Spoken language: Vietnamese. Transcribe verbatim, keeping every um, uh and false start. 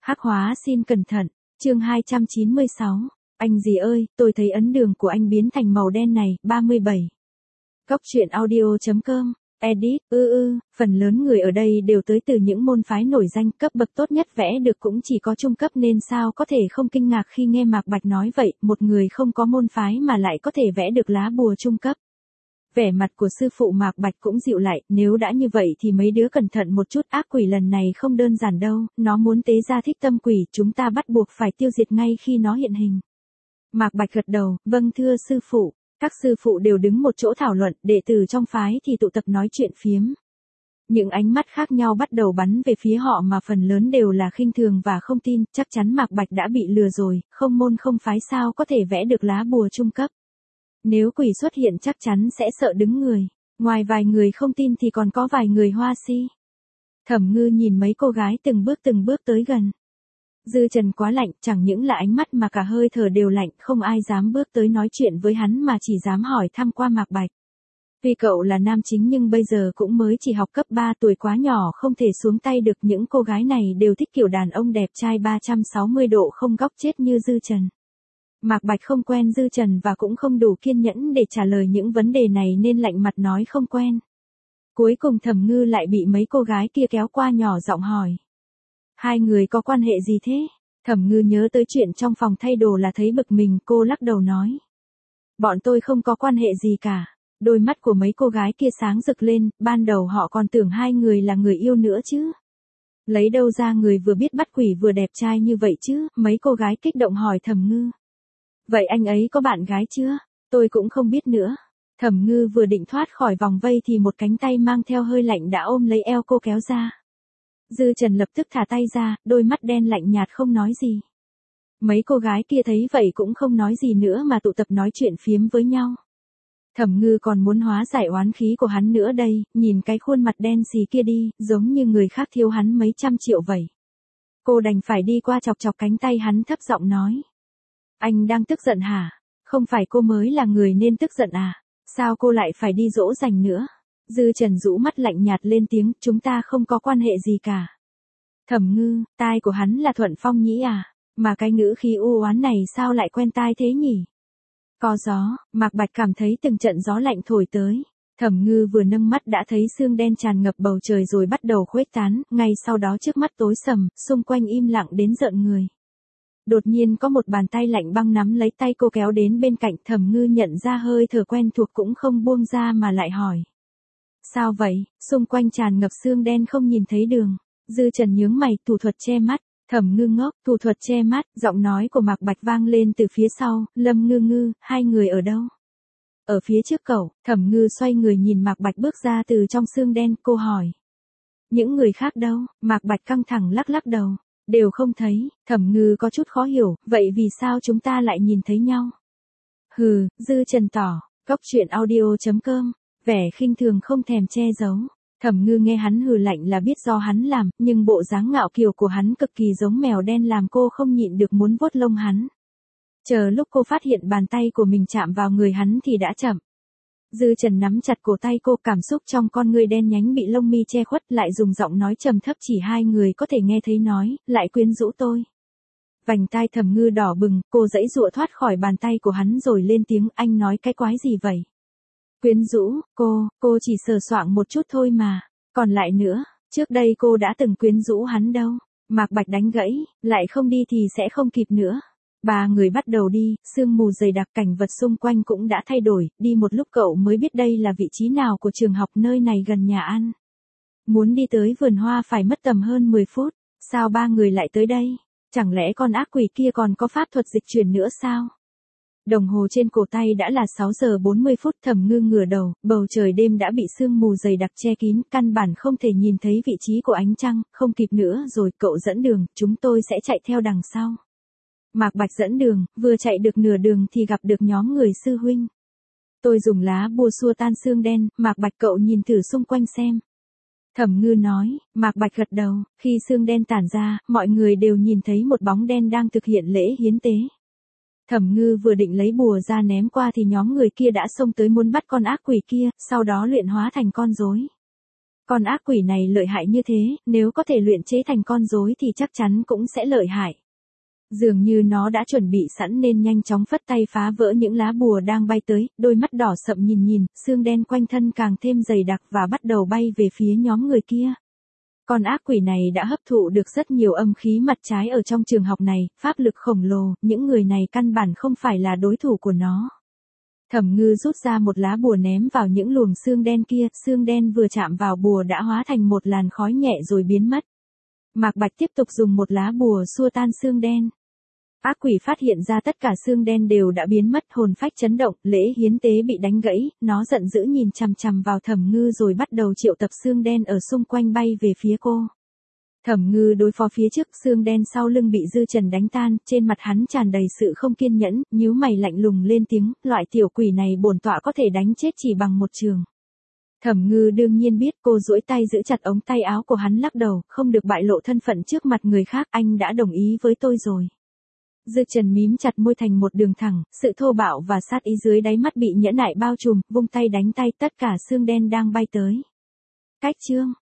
Hắc hóa xin cẩn thận, chương hai trăm chín mươi sáu. Anh gì ơi, tôi thấy ấn đường của anh biến thành màu đen này, ba mươi bảy. Góc truyện audio chấm com, edit, ư ư, phần lớn người ở đây đều tới từ những môn phái nổi danh, cấp bậc tốt nhất vẽ được cũng chỉ có trung cấp nên sao có thể không kinh ngạc khi nghe Mạc Bạch nói vậy, một người không có môn phái mà lại có thể vẽ được lá bùa trung cấp. Vẻ mặt của sư phụ Mạc Bạch cũng dịu lại, nếu đã như vậy thì mấy đứa cẩn thận một chút, ác quỷ lần này không đơn giản đâu, nó muốn tế ra thích tâm quỷ, chúng ta bắt buộc phải tiêu diệt ngay khi nó hiện hình. Mạc Bạch gật đầu, vâng thưa sư phụ. Các sư phụ đều đứng một chỗ thảo luận, đệ tử trong phái thì tụ tập nói chuyện phiếm. Những ánh mắt khác nhau bắt đầu bắn về phía họ mà phần lớn đều là khinh thường và không tin, chắc chắn Mạc Bạch đã bị lừa rồi, không môn không phái sao có thể vẽ được lá bùa trung cấp. Nếu quỷ xuất hiện chắc chắn sẽ sợ đứng người, ngoài vài người không tin thì còn có vài người hoa si. Thẩm Ngư nhìn mấy cô gái từng bước từng bước tới gần. Dư Trần quá lạnh, chẳng những là ánh mắt mà cả hơi thở đều lạnh, không ai dám bước tới nói chuyện với hắn mà chỉ dám hỏi thăm qua Mạc Bạch. Vì cậu là nam chính nhưng bây giờ cũng mới chỉ học cấp ba, tuổi quá nhỏ không thể xuống tay được, những cô gái này đều thích kiểu đàn ông đẹp trai ba trăm sáu mươi độ không góc chết như Dư Trần. Mạc Bạch không quen Dư Trần và cũng không đủ kiên nhẫn để trả lời những vấn đề này nên lạnh mặt nói không quen. Cuối cùng Thẩm Ngư lại bị mấy cô gái kia kéo qua nhỏ giọng hỏi. Hai người có quan hệ gì thế? Thẩm Ngư nhớ tới chuyện trong phòng thay đồ là thấy bực mình, cô lắc đầu nói. Bọn tôi không có quan hệ gì cả. Đôi mắt của mấy cô gái kia sáng rực lên, ban đầu họ còn tưởng hai người là người yêu nữa chứ. Lấy đâu ra người vừa biết bắt quỷ vừa đẹp trai như vậy chứ, mấy cô gái kích động hỏi Thẩm Ngư. Vậy anh ấy có bạn gái chưa? Tôi cũng không biết nữa. Thẩm Ngư vừa định thoát khỏi vòng vây thì một cánh tay mang theo hơi lạnh đã ôm lấy eo cô kéo ra. Dư Trần lập tức thả tay ra, đôi mắt đen lạnh nhạt không nói gì. Mấy cô gái kia thấy vậy cũng không nói gì nữa mà tụ tập nói chuyện phiếm với nhau. Thẩm Ngư còn muốn hóa giải oán khí của hắn nữa đây, nhìn cái khuôn mặt đen xì kia đi, giống như người khác thiếu hắn mấy trăm triệu vậy. Cô đành phải đi qua chọc chọc cánh tay hắn thấp giọng nói. Anh đang tức giận hả? Không phải cô mới là người nên tức giận à? Sao cô lại phải đi dỗ dành nữa? Dư Trần rũ mắt lạnh nhạt lên tiếng, chúng ta không có quan hệ gì cả. Thẩm Ngư, tai của hắn là Thuận Phong nhĩ à? Mà cái ngữ khí u oán này sao lại quen tai thế nhỉ? Có gió, Mạc Bạch cảm thấy từng trận gió lạnh thổi tới. Thẩm Ngư vừa nâng mắt đã thấy sương đen tràn ngập bầu trời rồi bắt đầu khuếch tán, ngay sau đó trước mắt tối sầm, xung quanh im lặng đến rợn người. Đột nhiên có một bàn tay lạnh băng nắm lấy tay cô kéo đến bên cạnh, Thẩm Ngư nhận ra hơi thở quen thuộc cũng không buông ra mà lại hỏi. Sao vậy? Xung quanh tràn ngập sương đen không nhìn thấy đường. Dư Trần nhướng mày, thủ thuật che mắt. Thẩm Ngư ngốc, thủ thuật che mắt, giọng nói của Mạc Bạch vang lên từ phía sau, Lâm Ngư Ngư, hai người ở đâu? Ở phía trước cậu. Thẩm Ngư xoay người nhìn Mạc Bạch bước ra từ trong sương đen, cô hỏi. Những người khác đâu? Mạc Bạch căng thẳng lắc lắc đầu. Đều không thấy. Thẩm Ngư có chút khó hiểu, vậy vì sao chúng ta lại nhìn thấy nhau? Hừ, Dư Trần tỏ, góc truyện audio chấm com. Vẻ khinh thường không thèm che giấu. Thẩm Ngư nghe hắn hừ lạnh là biết do hắn làm, nhưng bộ dáng ngạo kiều của hắn cực kỳ giống mèo đen làm cô không nhịn được muốn vuốt lông hắn. Chờ lúc cô phát hiện bàn tay của mình chạm vào người hắn thì đã chậm. Dư Trần nắm chặt cổ tay cô, cảm xúc trong con người đen nhánh bị lông mi che khuất, lại dùng giọng nói trầm thấp chỉ hai người có thể nghe thấy nói, lại quyến rũ tôi. Vành tai Thẩm Ngư đỏ bừng, cô giãy giụa thoát khỏi bàn tay của hắn rồi lên tiếng, anh nói cái quái gì vậy? Quyến rũ, cô, cô chỉ sờ soạng một chút thôi mà. Còn lại nữa, trước đây cô đã từng quyến rũ hắn đâu. Mạc Bạch đánh gãy, lại không đi thì sẽ không kịp nữa. Ba người bắt đầu đi, sương mù dày đặc, cảnh vật xung quanh cũng đã thay đổi, đi một lúc cậu mới biết đây là vị trí nào của trường học, nơi này gần nhà ăn. Muốn đi tới vườn hoa phải mất tầm hơn mười phút, sao ba người lại tới đây? Chẳng lẽ con ác quỷ kia còn có pháp thuật dịch chuyển nữa sao? Đồng hồ trên cổ tay đã là sáu giờ bốn mươi phút, Thẩm Ngư ngửa đầu, bầu trời đêm đã bị sương mù dày đặc che kín, căn bản không thể nhìn thấy vị trí của ánh trăng, không kịp nữa rồi, cậu dẫn đường, chúng tôi sẽ chạy theo đằng sau. Mạc Bạch dẫn đường, vừa chạy được nửa đường thì gặp được nhóm người sư huynh. Tôi dùng lá bùa xua tan sương đen, Mạc Bạch cậu nhìn thử xung quanh xem. Thẩm Ngư nói, Mạc Bạch gật đầu, khi sương đen tản ra, mọi người đều nhìn thấy một bóng đen đang thực hiện lễ hiến tế. Thẩm Ngư vừa định lấy bùa ra ném qua thì nhóm người kia đã xông tới muốn bắt con ác quỷ kia, sau đó luyện hóa thành con rối. Con ác quỷ này lợi hại như thế, nếu có thể luyện chế thành con rối thì chắc chắn cũng sẽ lợi hại. Dường như nó đã chuẩn bị sẵn nên nhanh chóng phất tay phá vỡ những lá bùa đang bay tới, đôi mắt đỏ sậm nhìn nhìn, xương đen quanh thân càng thêm dày đặc và bắt đầu bay về phía nhóm người kia. Con ác quỷ này đã hấp thụ được rất nhiều âm khí mặt trái ở trong trường học này, pháp lực khổng lồ, những người này căn bản không phải là đối thủ của nó. Thẩm Ngư rút ra một lá bùa ném vào những luồng xương đen kia, xương đen vừa chạm vào bùa đã hóa thành một làn khói nhẹ rồi biến mất. Mạc Bạch tiếp tục dùng một lá bùa xua tan xương đen. Ác quỷ phát hiện ra tất cả xương đen đều đã biến mất, hồn phách chấn động, lễ hiến tế bị đánh gãy, nó giận dữ nhìn chằm chằm vào Thẩm Ngư rồi bắt đầu triệu tập xương đen ở xung quanh bay về phía cô. Thẩm Ngư đối phó phía trước, xương đen sau lưng bị Dư Trần đánh tan, trên mặt hắn tràn đầy sự không kiên nhẫn, nhíu mày lạnh lùng lên tiếng, loại tiểu quỷ này bổn tọa có thể đánh chết chỉ bằng một trường. Thẩm Ngư đương nhiên biết, cô duỗi tay giữ chặt ống tay áo của hắn lắc đầu, không được bại lộ thân phận trước mặt người khác, anh đã đồng ý với tôi rồi. Dư Trần mím chặt môi thành một đường thẳng, sự thô bạo và sát ý dưới đáy mắt bị nhẫn nại bao trùm, vung tay đánh tay tất cả xương đen đang bay tới. Cách chương